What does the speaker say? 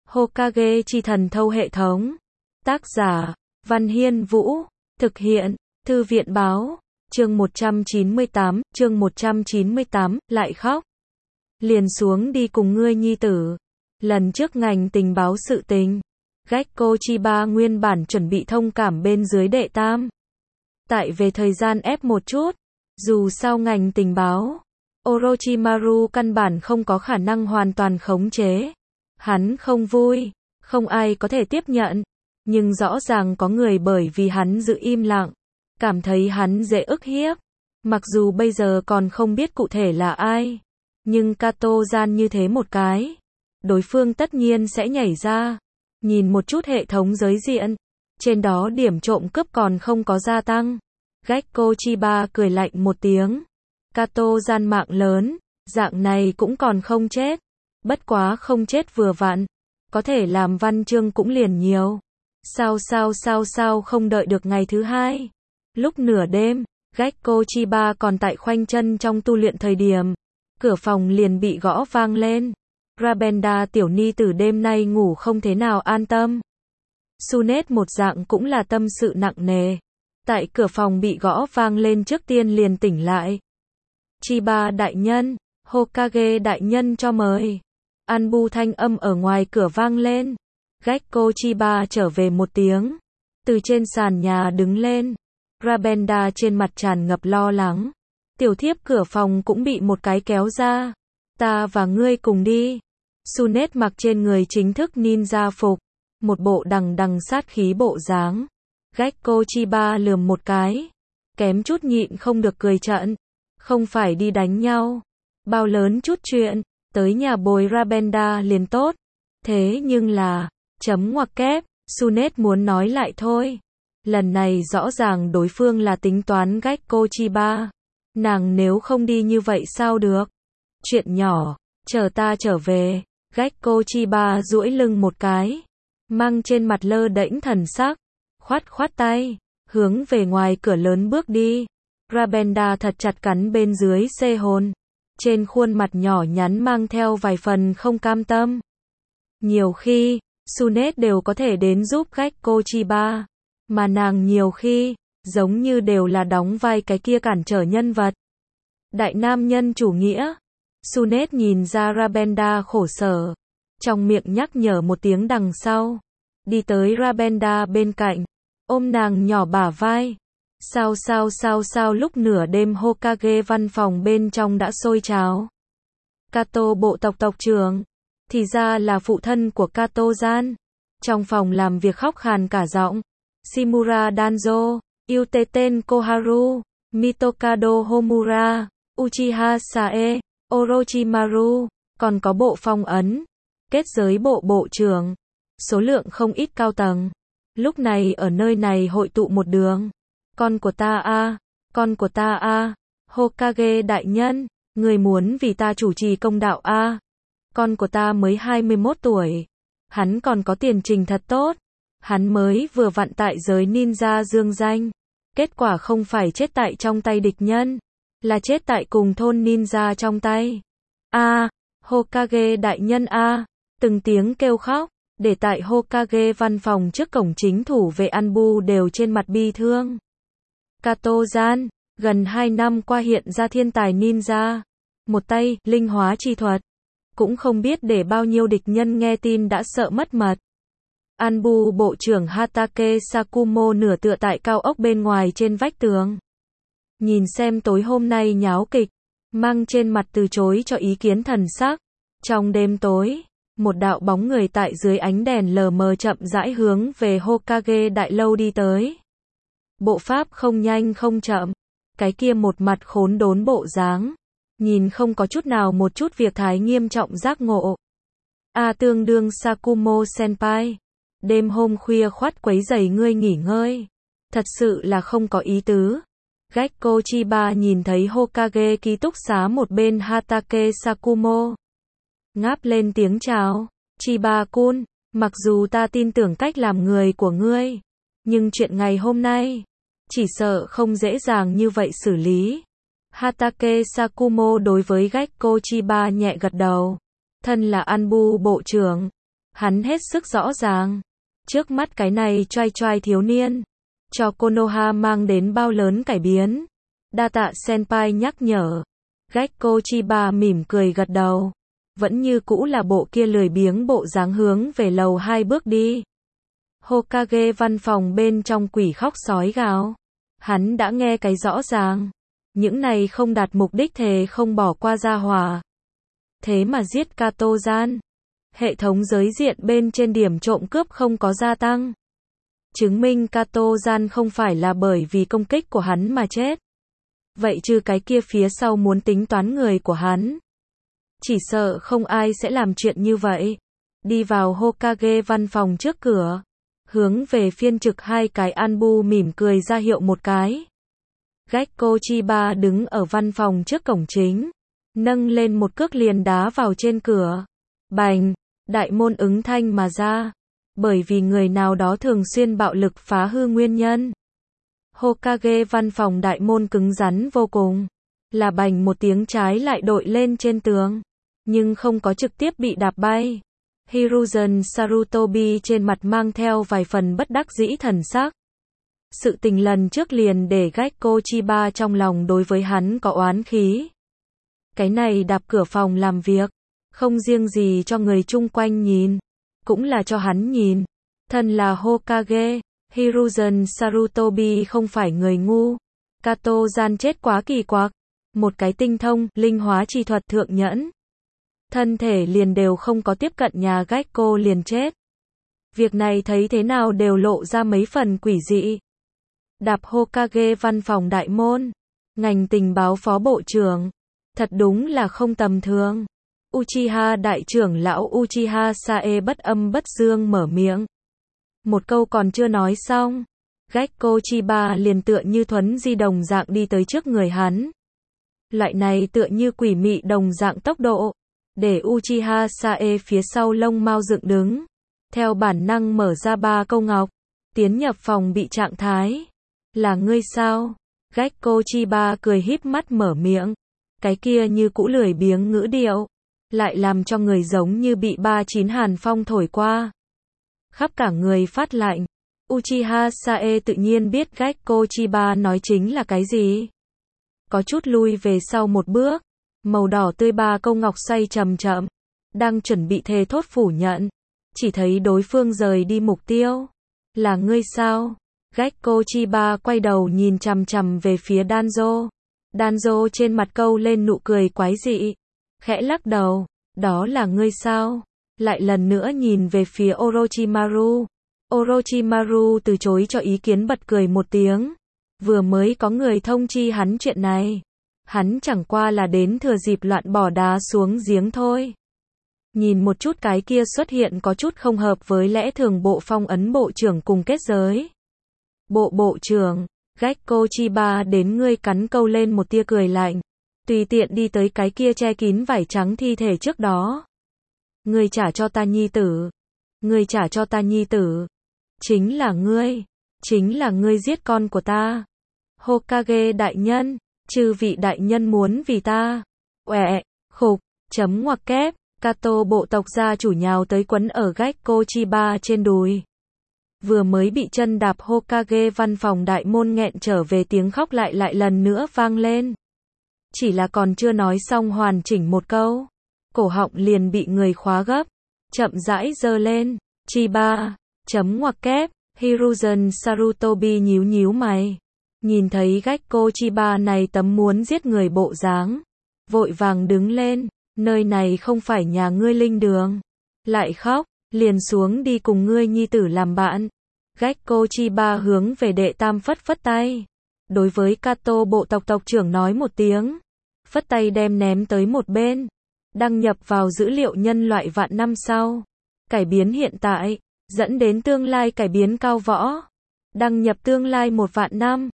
Hokage chi thần thâu hệ thống. Tác giả, Văn Hiên Vũ. Thực hiện, Thư viện Báo. Chương 198, lại khóc. Liền xuống đi cùng ngươi nhi tử. Lần trước ngành tình báo sự tình, Gekko Chiba nguyên bản chuẩn bị thông cảm bên dưới đệ tam. Tại về thời gian ép một chút, dù sao ngành tình báo, Orochimaru căn bản không có khả năng hoàn toàn khống chế. Hắn không vui, không ai có thể tiếp nhận, nhưng rõ ràng có người bởi vì hắn giữ im lặng, cảm thấy hắn dễ ức hiếp. Mặc dù bây giờ còn không biết cụ thể là ai, nhưng Kato gian như thế một cái, đối phương tất nhiên sẽ nhảy ra. Nhìn một chút hệ thống giới diện, trên đó điểm trộm cướp còn không có gia tăng. Gekko Chiba cười lạnh một tiếng. Kato gian mạng lớn, dạng này cũng còn không chết. Bất quá không chết vừa vặn, có thể làm văn chương cũng liền nhiều. Sao không đợi được ngày thứ hai. Lúc nửa đêm, Gekko Chiba còn tại khoanh chân trong tu luyện thời điểm, cửa phòng liền bị gõ vang lên. Rabenda tiểu ni tử đêm nay ngủ không thế nào an tâm. Sunet một dạng cũng là tâm sự nặng nề. Tại cửa phòng bị gõ vang lên trước tiên liền tỉnh lại. Chiba đại nhân, Hokage đại nhân cho mời. Anbu thanh âm ở ngoài cửa vang lên. Gekko Chiba trở về một tiếng. Từ trên sàn nhà đứng lên. Rabenda trên mặt tràn ngập lo lắng. Tiểu thiếp cửa phòng cũng bị một cái kéo ra. Ta và ngươi cùng đi. Sunet mặc trên người chính thức ninja phục. Một bộ đằng đằng sát khí bộ dáng. Gekko Chiba lườm một cái. Kém chút nhịn không được cười trận. Không phải đi đánh nhau. Bao lớn chút chuyện. Tới nhà bồi Rabenda liền tốt. Thế nhưng là, chấm ngoặc kép, Sunet muốn nói lại thôi. Lần này rõ ràng đối phương là tính toán Gekko Chiba. Nàng nếu không đi như vậy sao được? Chuyện nhỏ, chờ ta trở về. Gekko Chiba duỗi lưng một cái, mang trên mặt lơ đễnh thần sắc, khoát tay, hướng về ngoài cửa lớn bước đi. Rabenda thật chặt cắn bên dưới xê hồn, trên khuôn mặt nhỏ nhắn mang theo vài phần không cam tâm. Nhiều khi, Sunet đều có thể đến giúp Gekko Chiba, mà nàng nhiều khi, giống như đều là đóng vai cái kia cản trở nhân vật. Đại nam nhân chủ nghĩa. Sunet nhìn ra Rabenda khổ sở, trong miệng nhắc nhở một tiếng đằng sau, đi tới Rabenda bên cạnh, ôm nàng nhỏ bả vai. Sao lúc nửa đêm Hokage văn phòng bên trong đã sôi trào. Kato bộ tộc trưởng, thì ra là phụ thân của Kato gian. Trong phòng làm việc khóc khàn cả giọng. Shimura Danzo, Yuteten Koharu, Mitokado Homura, Uchiha Sae, Orochimaru, còn có bộ phong ấn, kết giới bộ trưởng, số lượng không ít cao tầng. Lúc này ở nơi này hội tụ một đường. Con của ta a, Hokage đại nhân, người muốn vì ta chủ trì công đạo a. Con của ta mới 21 tuổi, hắn còn có tiền trình thật tốt. Hắn mới vừa vặn tại giới ninja dương danh, kết quả không phải chết tại trong tay địch nhân, là chết tại cùng thôn ninja trong tay. Hokage đại nhân từng tiếng kêu khóc, để tại Hokage văn phòng trước cổng chính thủ vệ Anbu đều trên mặt bi thương. Kato gian, gần 2 năm qua hiện ra thiên tài ninja, một tay, linh hóa chi thuật, cũng không biết để bao nhiêu địch nhân nghe tin đã sợ mất mật. Anbu bộ trưởng Hatake Sakumo nửa tựa tại cao ốc bên ngoài trên vách tường. Nhìn xem tối hôm nay nháo kịch, mang trên mặt từ chối cho ý kiến thần sắc. Trong đêm tối, một đạo bóng người tại dưới ánh đèn lờ mờ chậm rãi hướng về Hokage đại lâu đi tới. Bộ pháp không nhanh không chậm, cái kia một mặt khốn đốn bộ dáng, nhìn không có chút nào một chút việc thái nghiêm trọng giác ngộ. Tương đương Sakumo senpai, đêm hôm khuya khoắt quấy rầy ngươi nghỉ ngơi, thật sự là không có ý tứ. Gekko Chiba nhìn thấy Hokage ký túc xá một bên Hatake Sakumo, ngáp lên tiếng chào. Chiba-kun, mặc dù ta tin tưởng cách làm người của ngươi, nhưng chuyện ngày hôm nay, chỉ sợ không dễ dàng như vậy xử lý. Hatake Sakumo đối với Gekko Chiba nhẹ gật đầu. Thân là Anbu bộ trưởng, Hắn hết sức rõ ràng. Trước mắt cái này trai trai thiếu niên. Cho Konoha mang đến bao lớn cải biến. Đa tạ senpai nhắc nhở. Gekko Chiba mỉm cười gật đầu. Vẫn như cũ là bộ kia lười biếng bộ dáng hướng về lầu 2 bước đi. Hokage văn phòng bên trong quỷ khóc sói gào. Hắn đã nghe cái rõ ràng. Những này không đạt mục đích thề không bỏ qua gia hỏa. Thế mà giết Kato-gian. Hệ thống giới diện bên trên điểm trộm cướp không có gia tăng. Chứng minh Kato-gian không phải là bởi vì công kích của hắn mà chết. Vậy chứ cái kia phía sau muốn tính toán người của hắn. Chỉ sợ không ai sẽ làm chuyện như vậy. Đi vào Hokage văn phòng trước cửa. Hướng về phiên trực hai cái Anbu mỉm cười ra hiệu một cái. Gekko Chiba đứng ở văn phòng trước cổng chính. Nâng lên một cước liền đá vào trên cửa. Bành, đại môn ứng thanh mà ra. Bởi vì người nào đó thường xuyên bạo lực phá hư nguyên nhân. Hokage văn phòng đại môn cứng rắn vô cùng. Là bành một tiếng trái lại đội lên trên tường. Nhưng không có trực tiếp bị đạp bay. Hiruzen Sarutobi trên mặt mang theo vài phần bất đắc dĩ thần sắc. Sự tình lần trước liền để Gekko Chiba trong lòng đối với hắn có oán khí. Cái này đạp cửa phòng làm việc. Không riêng gì cho người chung quanh nhìn. Cũng là cho hắn nhìn. Thân là Hokage. Hiruzen Sarutobi không phải người ngu. Kato-gian chết quá kỳ quặc. Một cái tinh thông, linh hóa chi thuật thượng nhẫn. Thân thể liền đều không có tiếp cận nhà Gekko liền chết. Việc này thấy thế nào đều lộ ra mấy phần quỷ dị. Đạp Hokage văn phòng đại môn. Ngành tình báo phó bộ trưởng. Thật đúng là không tầm thường. Uchiha đại trưởng lão Uchiha Sae bất âm bất dương mở miệng. Một câu còn chưa nói xong. Gekko Chiba liền tựa như thuấn di đồng dạng đi tới trước người hắn. Loại này tựa như quỷ mị đồng dạng tốc độ. Để Uchiha Sae phía sau lông mao dựng đứng. Theo bản năng mở ra 3 câu ngọc. Tiến nhập phòng bị trạng thái. Là ngươi sao? Gekko Chiba cười híp mắt mở miệng. Cái kia như cũ lười biếng ngữ điệu. Lại làm cho người giống như bị 39 hàn phong thổi qua. Khắp cả người phát lạnh. Uchiha Sae tự nhiên biết Gekko Chiba nói chính là cái gì. Có chút lui về sau một bước. Màu đỏ tươi 3 câu ngọc xoay chậm chậm. Đang chuẩn bị thề thốt phủ nhận. Chỉ thấy đối phương rời đi mục tiêu. Là ngươi sao? Gekko Chiba quay đầu nhìn chằm chằm về phía Danzo. Danzo trên mặt câu lên nụ cười quái dị. Khẽ lắc đầu. Đó là ngươi sao? Lại lần nữa nhìn về phía Orochimaru. Orochimaru từ chối cho ý kiến bật cười một tiếng. Vừa mới có người thông chi hắn chuyện này. Hắn chẳng qua là đến thừa dịp loạn bỏ đá xuống giếng thôi. Nhìn một chút cái kia xuất hiện có chút không hợp với lẽ thường bộ phong ấn bộ trưởng cùng kết giới. Bộ trưởng, Gekko Chiba đến ngươi cắn câu lên một tia cười lạnh. Tùy tiện đi tới cái kia che kín vải trắng thi thể trước đó. Ngươi trả cho ta nhi tử. Ngươi trả cho ta nhi tử. Chính là ngươi giết con của ta. Hokage đại nhân, chư vị đại nhân muốn vì ta. Uẹ, khục, chấm ngoặc kép, Kato bộ tộc gia chủ nhào tới quấn ở Gekko Chiba trên đùi. Vừa mới bị chân đạp Hokage văn phòng đại môn nghẹn trở về tiếng khóc lại lần nữa vang lên. Chỉ là còn chưa nói xong hoàn chỉnh một câu. Cổ họng liền bị người khóa gấp. Chậm rãi giơ lên. Chiba, chấm ngoặc kép, Hiruzen Sarutobi nhíu nhíu mày. Nhìn thấy Gekko Chiba này tấm muốn giết người bộ dáng. Vội vàng đứng lên. Nơi này không phải nhà ngươi linh đường. Lại khóc, liền xuống đi cùng ngươi nhi tử làm bạn. Gekko Chiba hướng về đệ tam phất tay. Đối với Kato bộ tộc tộc trưởng nói một tiếng. Phất tay đem ném tới một bên. Đăng nhập vào dữ liệu nhân loại vạn năm sau. Cải biến hiện tại, dẫn đến tương lai cải biến cao võ. Đăng nhập tương lai 1 vạn năm.